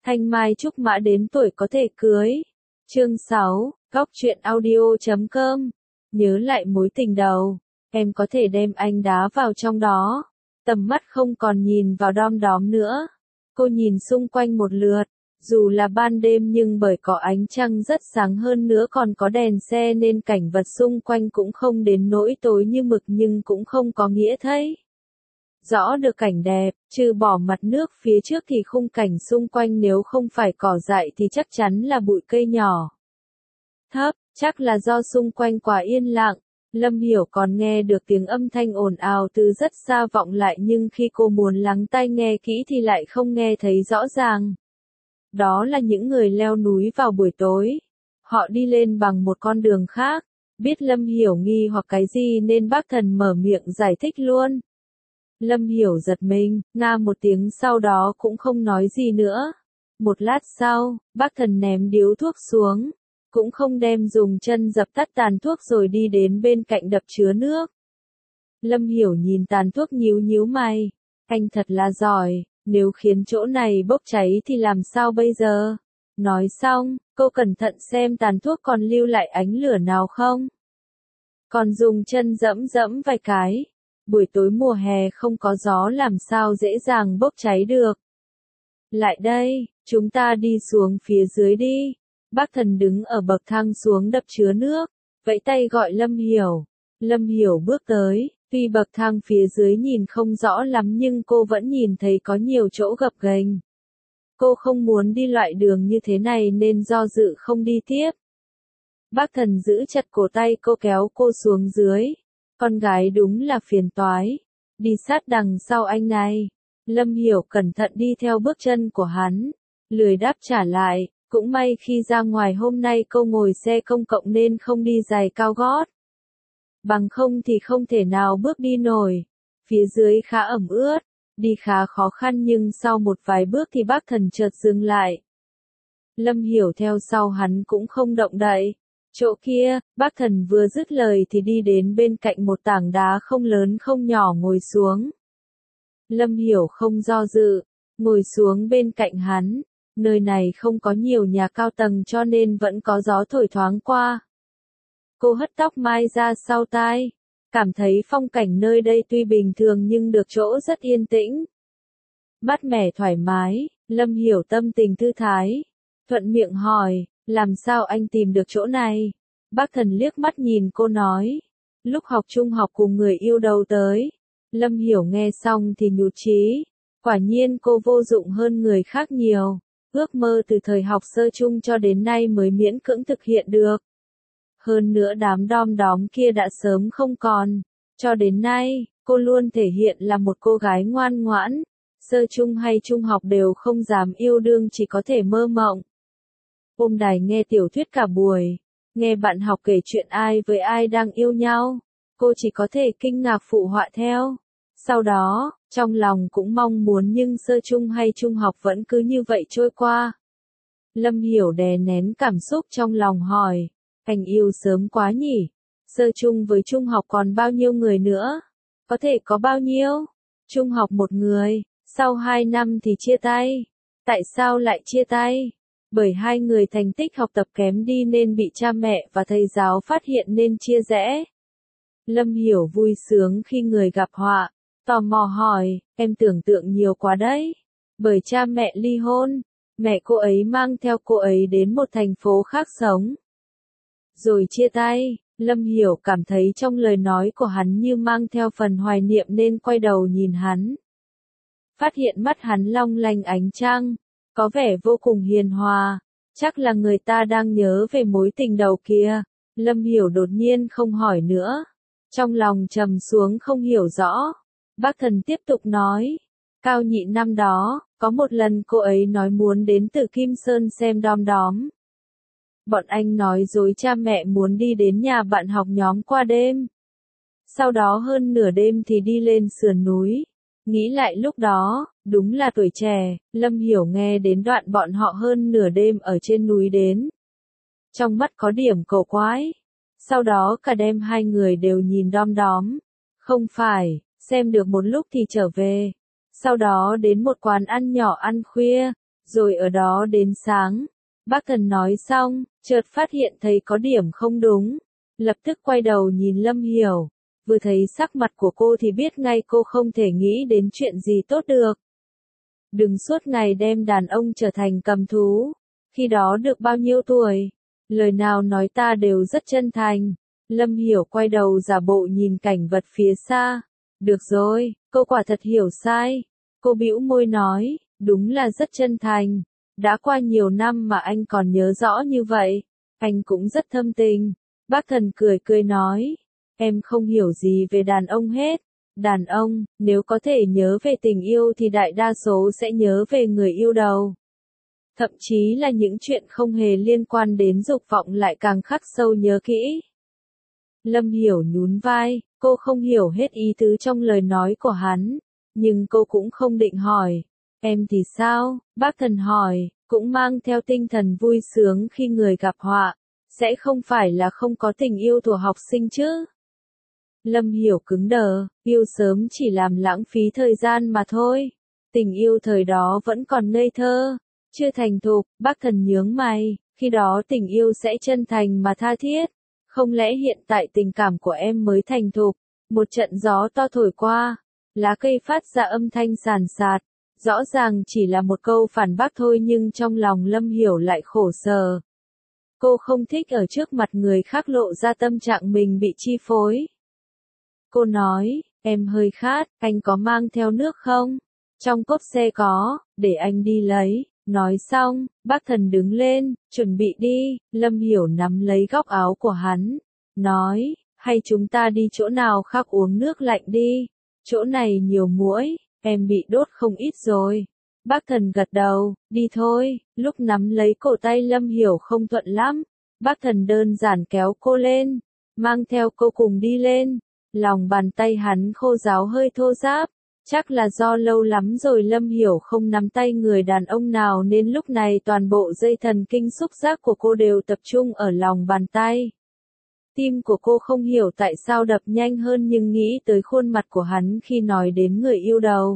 Thanh mai trúc mã đến tuổi có thể cưới. Chương 6, Góc truyện audio.com. Nhớ lại mối tình đầu, em có thể đem anh đá vào trong đó. Tầm mắt không còn nhìn vào đom đóm nữa. Cô nhìn xung quanh một lượt, dù là ban đêm nhưng bởi có ánh trăng rất sáng hơn nữa còn có đèn xe nên cảnh vật xung quanh cũng không đến nỗi tối như mực nhưng cũng không có nghĩa thấy rõ được cảnh đẹp, trừ bỏ mặt nước phía trước thì khung cảnh xung quanh nếu không phải cỏ dại thì chắc chắn là bụi cây nhỏ thấp, chắc là do xung quanh quá yên lặng. Lâm Hiểu còn nghe được tiếng âm thanh ồn ào từ rất xa vọng lại nhưng khi cô muốn lắng tai nghe kỹ thì lại không nghe thấy rõ ràng. Đó là những người leo núi vào buổi tối. Họ đi lên bằng một con đường khác. Biết Lâm Hiểu nghi hoặc cái gì nên bác thần mở miệng giải thích luôn. Lâm Hiểu giật mình, nga một tiếng sau đó cũng không nói gì nữa. Một lát sau, bác thần ném điếu thuốc xuống. Cũng không đem dùng chân dập tắt tàn thuốc rồi đi đến bên cạnh đập chứa nước. Lâm Hiểu nhìn tàn thuốc nhíu nhíu mày. Anh thật là giỏi, nếu khiến chỗ này bốc cháy thì làm sao bây giờ? Nói xong, cô cẩn thận xem tàn thuốc còn lưu lại ánh lửa nào không. Còn dùng chân dẫm dẫm vài cái. Buổi tối mùa hè không có gió làm sao dễ dàng bốc cháy được. Lại đây, chúng ta đi xuống phía dưới đi. Bác thần đứng ở bậc thang xuống đập chứa nước, vẫy tay gọi Lâm Hiểu. Lâm Hiểu bước tới, tuy bậc thang phía dưới nhìn không rõ lắm nhưng cô vẫn nhìn thấy có nhiều chỗ gập ghềnh. Cô không muốn đi loại đường như thế này nên do dự không đi tiếp. Bác thần giữ chặt cổ tay cô kéo cô xuống dưới. Con gái đúng là phiền toái. Đi sát đằng sau anh này. Lâm Hiểu cẩn thận đi theo bước chân của hắn. Lười đáp trả lại. Cũng may khi ra ngoài hôm nay cô ngồi xe công cộng nên không đi giày cao gót. Bằng không thì không thể nào bước đi nổi. Phía dưới khá ẩm ướt. Đi khá khó khăn nhưng sau một vài bước thì bác thần chợt dừng lại. Lâm Hiểu theo sau hắn cũng không động đậy. Chỗ kia, bác thần vừa dứt lời thì đi đến bên cạnh một tảng đá không lớn không nhỏ ngồi xuống. Lâm Hiểu không do dự, ngồi xuống bên cạnh hắn. Nơi này không có nhiều nhà cao tầng cho nên vẫn có gió thổi thoáng qua. Cô hất tóc mai ra sau tai. Cảm thấy phong cảnh nơi đây tuy bình thường nhưng được chỗ rất yên tĩnh. Mát mẻ thoải mái, Lâm Hiểu tâm tình thư thái. Thuận miệng hỏi, làm sao anh tìm được chỗ này? Bác thần liếc mắt nhìn cô nói. Lúc học trung học cùng người yêu đầu tới. Lâm Hiểu nghe xong thì nhụt chí. Quả nhiên cô vô dụng hơn người khác nhiều. Ước mơ từ thời học sơ chung cho đến nay mới miễn cưỡng thực hiện được. Hơn nữa đám đom đóm kia đã sớm không còn. Cho đến nay, cô luôn thể hiện là một cô gái ngoan ngoãn. Sơ chung hay trung học đều không dám yêu đương chỉ có thể mơ mộng. Ôm đài nghe tiểu thuyết cả buổi. Nghe bạn học kể chuyện ai với ai đang yêu nhau. Cô chỉ có thể kinh ngạc phụ họa theo. Sau đó, trong lòng cũng mong muốn nhưng sơ chung hay trung học vẫn cứ như vậy trôi qua. Lâm Hiểu đè nén cảm xúc trong lòng hỏi. Anh yêu sớm quá nhỉ? Sơ chung với trung học còn bao nhiêu người nữa? Có thể có bao nhiêu? Trung học một người, sau 2 năm thì chia tay. Tại sao lại chia tay? Bởi hai người thành tích học tập kém đi nên bị cha mẹ và thầy giáo phát hiện nên chia rẽ. Lâm Hiểu vui sướng khi người gặp họa. Tò mò hỏi, em tưởng tượng nhiều quá đấy. Bởi cha mẹ ly hôn, mẹ cô ấy mang theo cô ấy đến một thành phố khác sống. Rồi chia tay, Lâm Hiểu cảm thấy trong lời nói của hắn như mang theo phần hoài niệm nên quay đầu nhìn hắn. Phát hiện mắt hắn long lanh ánh trăng, có vẻ vô cùng hiền hòa. Chắc là người ta đang nhớ về mối tình đầu kia. Lâm Hiểu đột nhiên không hỏi nữa. Trong lòng trầm xuống không hiểu rõ. Bác thần tiếp tục nói. Cao nhị năm đó, có một lần cô ấy nói muốn đến Tử Kim Sơn xem đom đóm. Bọn anh nói dối cha mẹ muốn đi đến nhà bạn học nhóm qua đêm. Sau đó hơn nửa đêm thì đi lên sườn núi. Nghĩ lại lúc đó, đúng là tuổi trẻ, Lâm Hiểu nghe đến đoạn bọn họ hơn nửa đêm ở trên núi đến. Trong mắt có điểm cổ quái. Sau đó cả đêm hai người đều nhìn đom đóm. Không phải, xem được một lúc thì trở về. Sau đó đến một quán ăn nhỏ ăn khuya. rồi ở đó đến sáng. Bác Thần nói xong, chợt phát hiện thấy có điểm không đúng, lập tức quay đầu nhìn Lâm Hiểu, vừa thấy sắc mặt của cô thì biết ngay cô không thể nghĩ đến chuyện gì tốt được. Đừng suốt ngày đem đàn ông trở thành cầm thú, khi đó được bao nhiêu tuổi, lời nào nói ta đều rất chân thành. Lâm Hiểu quay đầu giả bộ nhìn cảnh vật phía xa. Được rồi, cô quả thật hiểu sai. Cô bĩu môi nói, đúng là rất chân thành. Đã qua nhiều năm mà anh còn nhớ rõ như vậy. Anh cũng rất thâm tình. Bác Thần cười cười nói, em không hiểu gì về đàn ông hết. Đàn ông, nếu có thể nhớ về tình yêu thì đại đa số sẽ nhớ về người yêu đầu. Thậm chí là những chuyện không hề liên quan đến dục vọng lại càng khắc sâu nhớ kỹ. Lâm Hiểu nhún vai, cô không hiểu hết ý tứ trong lời nói của hắn, nhưng cô cũng không định hỏi. Em thì sao? Bác Thần hỏi, cũng mang theo tinh thần vui sướng khi người gặp họa, sẽ không phải là không có tình yêu thuở học sinh chứ? Lâm Hiểu cứng đờ, yêu sớm chỉ làm lãng phí thời gian mà thôi. Tình yêu thời đó vẫn còn ngây thơ, chưa thành thục. Bác Thần nhướng mày, khi đó tình yêu sẽ chân thành mà tha thiết. Không lẽ hiện tại tình cảm của em mới thành thục? Một trận gió to thổi qua, lá cây phát ra âm thanh sàn sạt. Rõ ràng chỉ là một câu phản bác thôi nhưng trong lòng Lâm Hiểu lại khổ sở. Cô không thích ở trước mặt người khác lộ ra tâm trạng mình bị chi phối. Cô nói, em hơi khát, anh có mang theo nước không? Trong cốp xe có, để anh đi lấy. Nói xong, bác Thần đứng lên, chuẩn bị đi. Lâm Hiểu nắm lấy góc áo của hắn, nói, hay chúng ta đi chỗ nào khác uống nước lạnh đi. Chỗ này nhiều muỗi, em bị đốt không ít rồi. Bác Thần gật đầu, đi thôi. Lúc nắm lấy cổ tay Lâm Hiểu không thuận lắm, bác Thần đơn giản kéo cô lên, mang theo cô cùng đi lên. Lòng bàn tay hắn khô ráo hơi thô ráp, chắc là do lâu lắm rồi Lâm Hiểu không nắm tay người đàn ông nào nên lúc này toàn bộ dây thần kinh xúc giác của cô đều tập trung ở lòng bàn tay. Tim của cô không hiểu tại sao đập nhanh hơn nhưng nghĩ tới khuôn mặt của hắn khi nói đến người yêu đầu.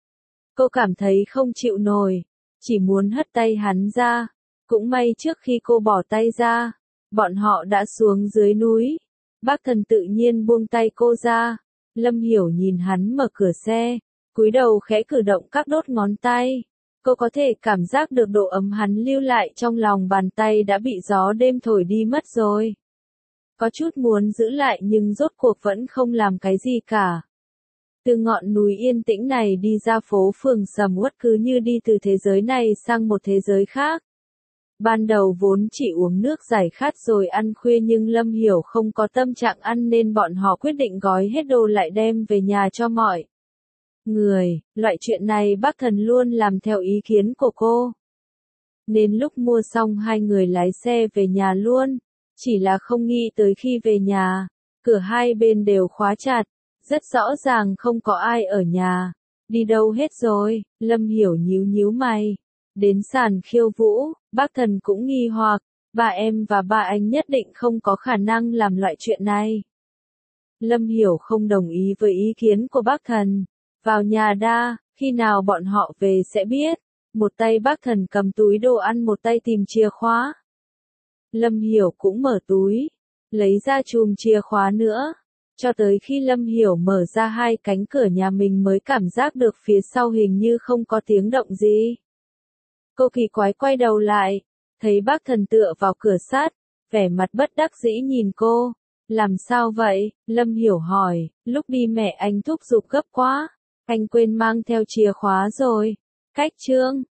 Cô cảm thấy không chịu nổi, chỉ muốn hất tay hắn ra. Cũng may trước khi cô bỏ tay ra, bọn họ đã xuống dưới núi. Bác Thần tự nhiên buông tay cô ra. Lâm Hiểu nhìn hắn mở cửa xe, cúi đầu khẽ cử động các đốt ngón tay. Cô có thể cảm giác được độ ấm hắn lưu lại trong lòng bàn tay đã bị gió đêm thổi đi mất rồi. Có chút muốn giữ lại nhưng rốt cuộc vẫn không làm cái gì cả. Từ ngọn núi yên tĩnh này đi ra phố phường sầm uất cứ như đi từ thế giới này sang một thế giới khác. Ban đầu vốn chỉ uống nước giải khát rồi ăn khuya nhưng Lâm Hiểu không có tâm trạng ăn nên bọn họ quyết định gói hết đồ lại đem về nhà cho mọi người. Loại chuyện này bác Thần luôn làm theo ý kiến của cô. Nên lúc mua xong hai người lái xe về nhà luôn. Chỉ là không nghĩ tới khi về nhà, cửa hai bên đều khóa chặt. Rất rõ ràng không có ai ở nhà. Đi đâu hết rồi? Lâm Hiểu nhíu nhíu mày. Đến sàn khiêu vũ, bác Thần cũng nghi hoặc, bà em và bà anh nhất định không có khả năng làm loại chuyện này. Lâm Hiểu không đồng ý với ý kiến của bác Thần. Vào nhà đa, khi nào bọn họ về sẽ biết. Một tay bác Thần cầm túi đồ ăn một tay tìm chìa khóa. Lâm Hiểu cũng mở túi, lấy ra chùm chìa khóa nữa. Cho tới khi Lâm Hiểu mở ra hai cánh cửa nhà mình mới cảm giác được phía sau hình như không có tiếng động gì. Cô kỳ quái quay đầu lại, thấy bác Thần tựa vào cửa sát, vẻ mặt bất đắc dĩ nhìn cô. Làm sao vậy? Lâm Hiểu hỏi, lúc đi mẹ anh thúc giục gấp quá, anh quên mang theo chìa khóa rồi. Cách chương